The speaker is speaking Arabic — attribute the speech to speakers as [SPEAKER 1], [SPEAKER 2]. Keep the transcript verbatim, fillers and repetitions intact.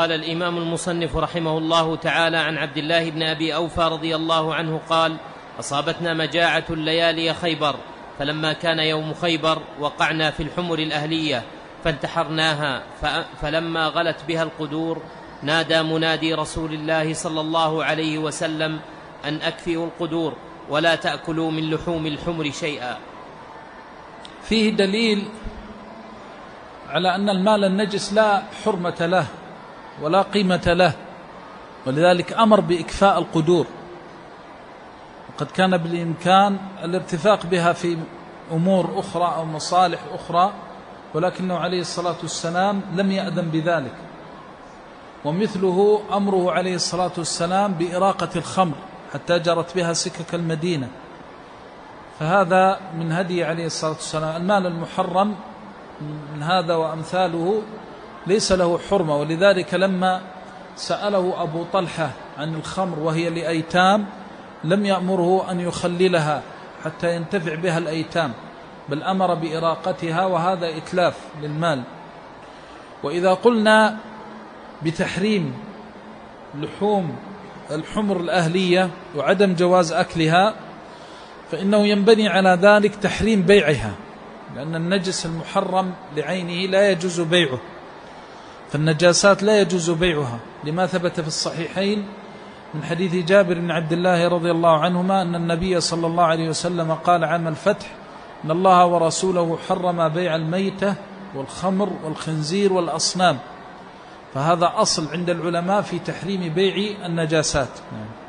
[SPEAKER 1] قال الإمام المصنف رحمه الله تعالى عن عبد الله بن أبي أوفى رضي الله عنه قال: أصابتنا مجاعة ليالي خيبر، فلما كان يوم خيبر وقعنا في الحمر الأهلية فانتحرناها، فلما غلت بها القدور نادى منادي رسول الله صلى الله عليه وسلم أن أكفئوا القدور ولا تأكلوا من لحوم الحمر شيئا.
[SPEAKER 2] فيه دليل على أن المال النجس لا حرمة له ولا قيمة له، ولذلك أمر بإكفاء القدور، وقد كان بالإمكان الارتفاق بها في أمور أخرى أو مصالح أخرى، ولكنه عليه الصلاة والسلام لم يأذن بذلك. ومثله أمره عليه الصلاة والسلام بإراقة الخمر حتى جرت بها سكك المدينة، فهذا من هدي عليه الصلاة والسلام. المال المحرم من هذا وأمثاله ليس له حرمة، ولذلك لما سأله أبو طلحة عن الخمر وهي لأيتام لم يأمره أن يخللها حتى ينتفع بها الأيتام، بل أمر بإراقتها، وهذا إتلاف للمال. وإذا قلنا بتحريم لحوم الحمر الأهلية وعدم جواز أكلها، فإنه ينبني على ذلك تحريم بيعها، لأن النجس المحرم لعينه لا يجوز بيعه، فالنجاسات لا يجوز بيعها، لما ثبت في الصحيحين من حديث جابر بن عبد الله رضي الله عنهما أن النبي صلى الله عليه وسلم قال عام الفتح: إن الله ورسوله حرم بيع الميتة والخمر والخنزير والأصنام. فهذا أصل عند العلماء في تحريم بيع النجاسات.